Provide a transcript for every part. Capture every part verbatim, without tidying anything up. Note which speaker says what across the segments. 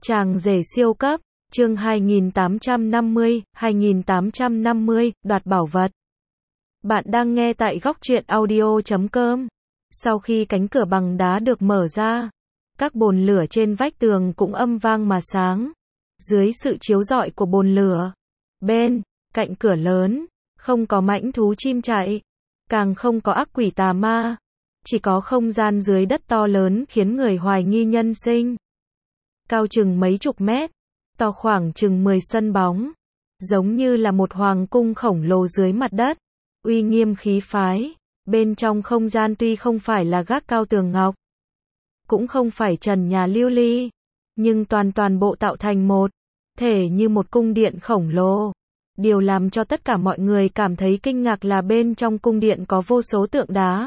Speaker 1: Chàng rể siêu cấp, chương hai nghìn tám trăm năm mươi, hai nghìn tám trăm năm mươi, đoạt bảo vật. Bạn đang nghe tại góc truyện audio chấm com. Sau khi cánh cửa bằng đá được mở ra, các bồn lửa trên vách tường cũng âm vang mà sáng. Dưới sự chiếu rọi của bồn lửa, bên cạnh cửa lớn, không có mãnh thú chim chạy, càng không có ác quỷ tà ma, chỉ có không gian dưới đất to lớn khiến người hoài nghi nhân sinh. Cao chừng mấy chục mét, to khoảng chừng mười sân bóng, giống như là một hoàng cung khổng lồ dưới mặt đất, uy nghiêm khí phái. Bên trong không gian tuy không phải là gác cao tường ngọc, cũng không phải trần nhà lưu ly, nhưng toàn toàn bộ tạo thành một thể như một cung điện khổng lồ. Điều làm cho tất cả mọi người cảm thấy kinh ngạc là bên trong cung điện có vô số tượng đá.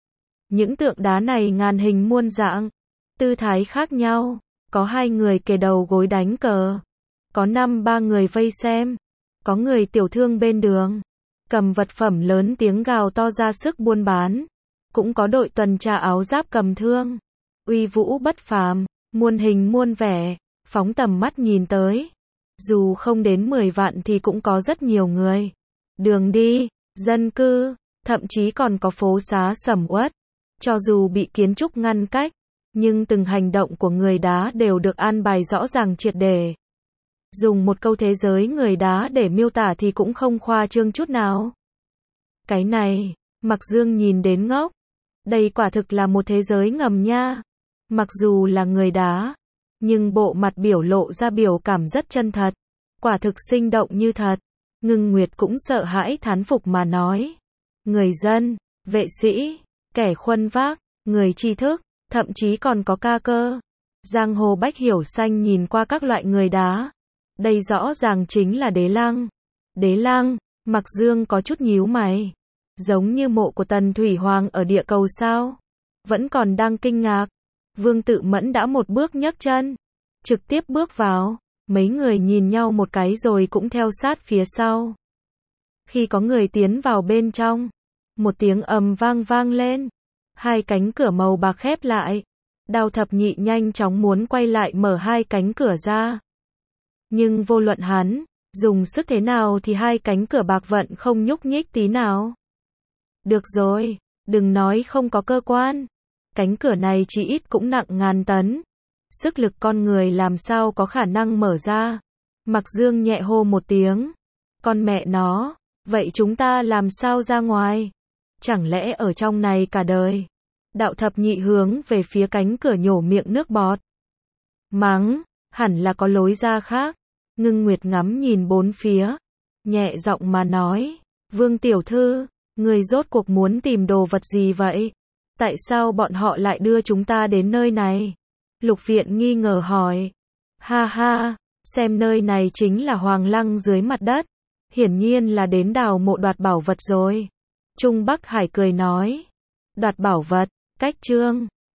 Speaker 1: Những tượng đá này ngàn hình muôn dạng, tư thái khác nhau, có hai người kề đầu gối đánh cờ, có năm ba người vây xem, có người tiểu thương bên đường, cầm vật phẩm lớn tiếng gào to ra sức buôn bán, cũng có đội tuần tra áo giáp cầm thương, uy vũ bất phàm, muôn hình muôn vẻ, phóng tầm mắt nhìn tới. Dù không đến mười vạn thì cũng có rất nhiều người. Đường đi, dân cư, thậm chí còn có phố xá sầm uất. Cho dù bị kiến trúc ngăn cách, nhưng từng hành động của người đá đều được an bài rõ ràng triệt để. Dùng một câu thế giới người đá để miêu tả thì cũng không khoa trương chút nào. Cái này, Mạc Dương nhìn đến ngốc. Đây quả thực là một thế giới ngầm nha. Mặc dù là người đá, nhưng bộ mặt biểu lộ ra biểu cảm rất chân thật, quả thực sinh động như thật. Ngưng Nguyệt cũng sợ hãi thán phục mà nói. Người dân, vệ sĩ, kẻ khuân vác, người tri thức, thậm chí còn có ca cơ. Giang hồ bách hiểu xanh nhìn qua các loại người đá. Đây rõ ràng chính là đế lăng. Đế lăng, Mạc Dương có chút nhíu mày. Giống như mộ của Tần Thủy Hoàng ở địa cầu sao? Vẫn còn đang kinh ngạc. Vương Tự Mẫn đã một bước nhấc chân, trực tiếp bước vào. Mấy người nhìn nhau một cái rồi cũng theo sát phía sau. Khi có người tiến vào bên trong, một tiếng ầm vang vang lên. Hai cánh cửa màu bạc khép lại. Đào Thập Nhị nhanh chóng muốn quay lại mở hai cánh cửa ra. Nhưng vô luận hắn dùng sức thế nào thì hai cánh cửa bạc vẫn không nhúc nhích tí nào. Được rồi, đừng nói không có cơ quan. Cánh cửa này chỉ ít cũng nặng ngàn tấn. Sức lực con người làm sao có khả năng mở ra. Mạc Dương nhẹ hô một tiếng. Con mẹ nó, vậy chúng ta làm sao ra ngoài? Chẳng lẽ ở trong này cả đời? Đạo Thập Nhị hướng về phía cánh cửa nhổ miệng nước bọt. Mắng, hẳn là có lối ra khác. Ngưng Nguyệt ngắm nhìn bốn phía, nhẹ giọng mà nói. Vương tiểu thư, người rốt cuộc muốn tìm đồ vật gì vậy? Tại sao bọn họ lại đưa chúng ta đến nơi này? Lục Viện nghi ngờ hỏi. Ha ha, xem nơi này chính là Hoàng Lăng dưới mặt đất. Hiển nhiên là đến đào mộ đoạt bảo vật rồi. Trung Bắc Hải cười nói. Đoạt bảo vật, cách chương.